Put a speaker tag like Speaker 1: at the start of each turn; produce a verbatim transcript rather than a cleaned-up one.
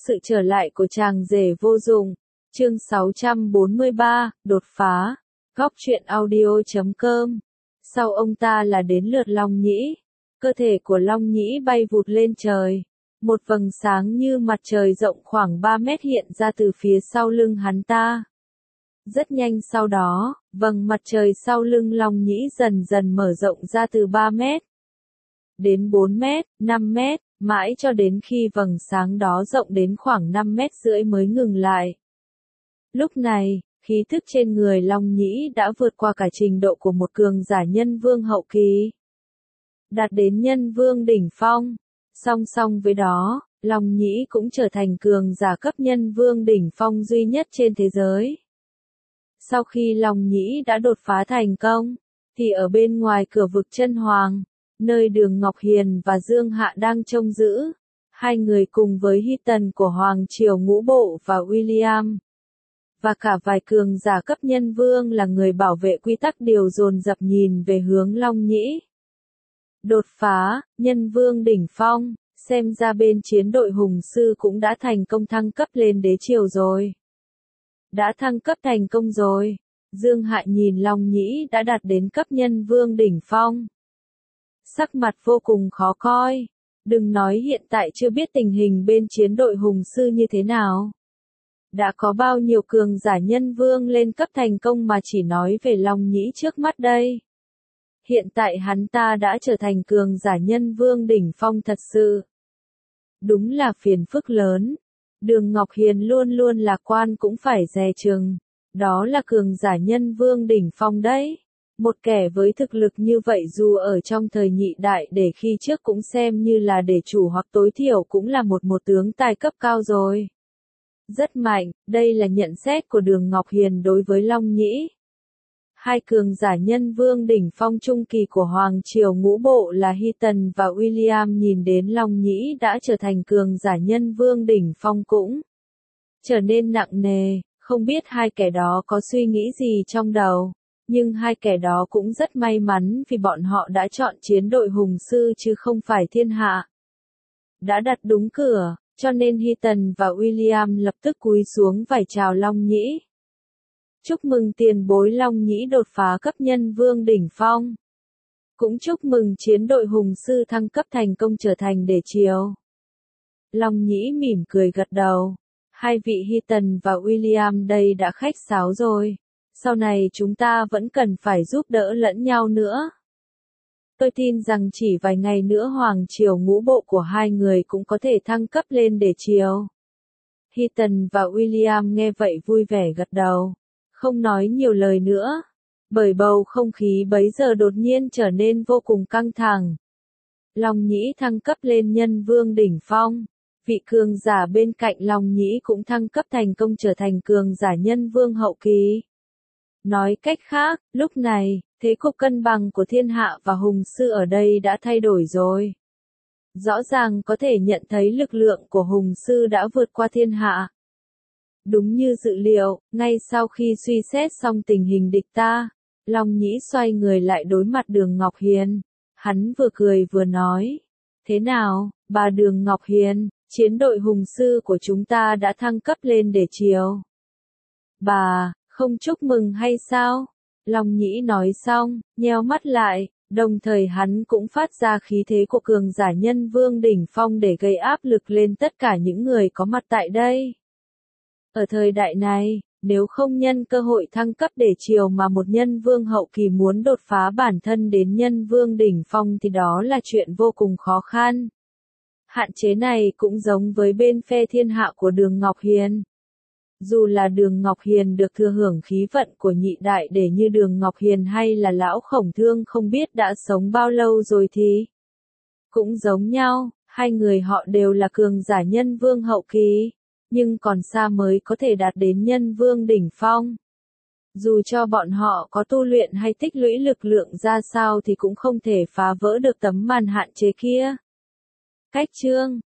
Speaker 1: Sự trở lại của chàng rể vô dụng. Chương sáu trăm bốn mươi ba, đột phá. Góc truyện audio chấm com. Sau ông ta là đến lượt Long Nhĩ. Cơ thể của Long Nhĩ bay vụt lên trời. Một vầng sáng như mặt trời rộng khoảng ba mét hiện ra từ phía sau lưng hắn ta. Rất nhanh sau đó, vầng mặt trời sau lưng Long Nhĩ dần dần mở rộng ra từ ba mét. Đến bốn mét, năm mét, mãi cho đến khi vầng sáng đó rộng đến khoảng năm mét rưỡi mới ngừng lại. Lúc này, khí thức trên người Long Nhĩ đã vượt qua cả trình độ của một cường giả nhân vương hậu kỳ. Đạt đến nhân vương đỉnh phong. Song song với đó, Long Nhĩ cũng trở thành cường giả cấp nhân vương đỉnh phong duy nhất trên thế giới. Sau khi Long Nhĩ đã đột phá thành công, thì ở bên ngoài cửa vực Chân Hoàng, nơi Đường Ngọc Hiền và Dương Hạ đang trông giữ, hai người cùng với Hy Tần của Hoàng Triều Ngũ Bộ và William, và cả vài cường giả cấp nhân vương là người bảo vệ quy tắc đều dồn dập nhìn về hướng Long Nhĩ. Đột phá, nhân vương đỉnh phong, xem ra bên chiến đội hùng sư cũng đã thành công thăng cấp lên đế triều rồi. Đã thăng cấp thành công rồi. Dương Hạ nhìn Long Nhĩ đã đạt đến cấp nhân vương đỉnh phong. Sắc mặt vô cùng khó coi. Đừng nói hiện tại chưa biết tình hình bên chiến đội hùng sư như thế nào. Đã có bao nhiêu cường giả nhân vương lên cấp thành công mà chỉ nói về Long Nhĩ trước mắt đây. Hiện tại hắn ta đã trở thành cường giả nhân vương đỉnh phong thật sự. Đúng là phiền phức lớn. Đường Ngọc Hiền luôn luôn lạc quan cũng phải dè chừng. Đó là cường giả nhân vương đỉnh phong đấy. Một kẻ với thực lực như vậy dù ở trong thời nhị đại để khi trước cũng xem như là đế chủ hoặc tối thiểu cũng là một một tướng tài cấp cao rồi. Rất mạnh, đây là nhận xét của Đường Ngọc Hiền đối với Long Nhĩ. Hai cường giả nhân vương đỉnh phong trung kỳ của Hoàng Triều Ngũ Bộ là Hy Tần và William nhìn đến Long Nhĩ đã trở thành cường giả nhân vương đỉnh phong cũng trở nên nặng nề, không biết hai kẻ đó có suy nghĩ gì trong đầu, nhưng hai kẻ đó cũng rất may mắn vì bọn họ đã chọn chiến đội hùng sư chứ không phải thiên hạ. Đã đặt đúng cửa, cho nên Hy Tần và William lập tức cúi xuống vái chào Long Nhĩ. Chúc mừng tiền bối Long Nhĩ đột phá cấp nhân vương đỉnh phong. Cũng chúc mừng chiến đội hùng sư thăng cấp thành công trở thành đế triều. Long Nhĩ mỉm cười gật đầu. Hai vị Hy Tần và William đây đã khách sáo rồi. Sau này chúng ta vẫn cần phải giúp đỡ lẫn nhau nữa. Tôi tin rằng chỉ vài ngày nữa Hoàng Triều Ngũ Bộ của hai người cũng có thể thăng cấp lên đế triều. Hy Tần và William nghe vậy vui vẻ gật đầu. Không nói nhiều lời nữa, bởi bầu không khí bấy giờ đột nhiên trở nên vô cùng căng thẳng. Long Nhĩ thăng cấp lên nhân vương đỉnh phong, vị cường giả bên cạnh Long Nhĩ cũng thăng cấp thành công trở thành cường giả nhân vương hậu kỳ. Nói cách khác, lúc này, thế cục cân bằng của thiên hạ và hùng sư ở đây đã thay đổi rồi. Rõ ràng có thể nhận thấy lực lượng của hùng sư đã vượt qua thiên hạ. Đúng như dự liệu, ngay sau khi suy xét xong tình hình địch ta, Long Nhĩ xoay người lại đối mặt Đường Ngọc Hiền. Hắn vừa cười vừa nói. Thế nào, bà Đường Ngọc Hiền, chiến đội hùng sư của chúng ta đã thăng cấp lên đế triều. Bà, không chúc mừng hay sao? Long Nhĩ nói xong, nheo mắt lại, đồng thời hắn cũng phát ra khí thế của cường giả nhân vương đỉnh phong để gây áp lực lên tất cả những người có mặt tại đây. Ở thời đại này, nếu không nhân cơ hội thăng cấp đế triều mà một nhân vương hậu kỳ muốn đột phá bản thân đến nhân vương đỉnh phong thì đó là chuyện vô cùng khó khăn. Hạn chế này cũng giống với bên phe thiên hạ của Đường Ngọc Hiền. Dù là Đường Ngọc Hiền được thừa hưởng khí vận của nhị đại để như Đường Ngọc Hiền hay là Lão Khổng Thương không biết đã sống bao lâu rồi thì cũng giống nhau, hai người họ đều là cường giả nhân vương hậu kỳ. Nhưng còn xa mới có thể đạt đến nhân vương đỉnh phong. Dù cho bọn họ có tu luyện hay tích lũy lực lượng ra sao thì cũng không thể phá vỡ được tấm màn hạn chế kia. Cách chương